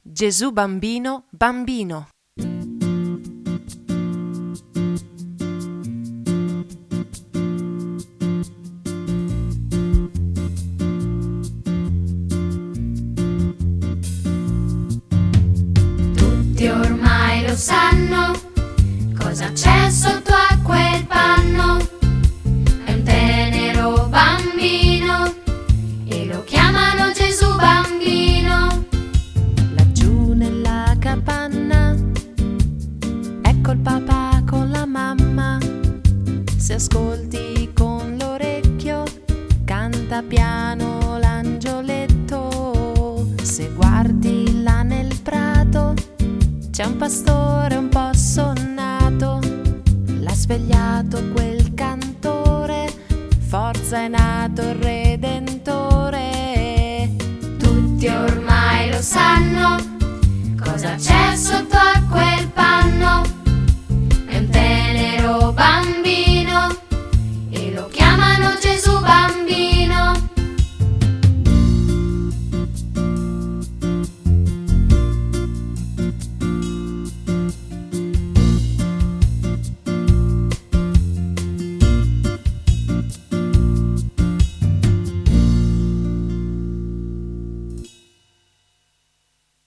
Gesù bambino, bambino. Tutti ormai lo sanno cosa c'è sotto a quel panno. È un tenero bambino e lo chiamano Gesù bambino. Laggiù nella capanna, ecco il papà con la mamma. Se ascolti con l'orecchio, canta piano l'angioletto. Se guardi là nel prato, c'è un pastore un po' sonnato. L'ha svegliato quel cantore, forza è nato il re